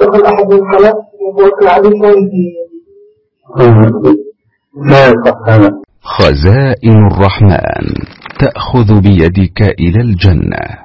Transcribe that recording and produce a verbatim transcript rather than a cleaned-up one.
يدخل أحد الخلاء والعديد لا يصح هذا. خزائن الرحمن تأخذ بيدك إلى الجنة.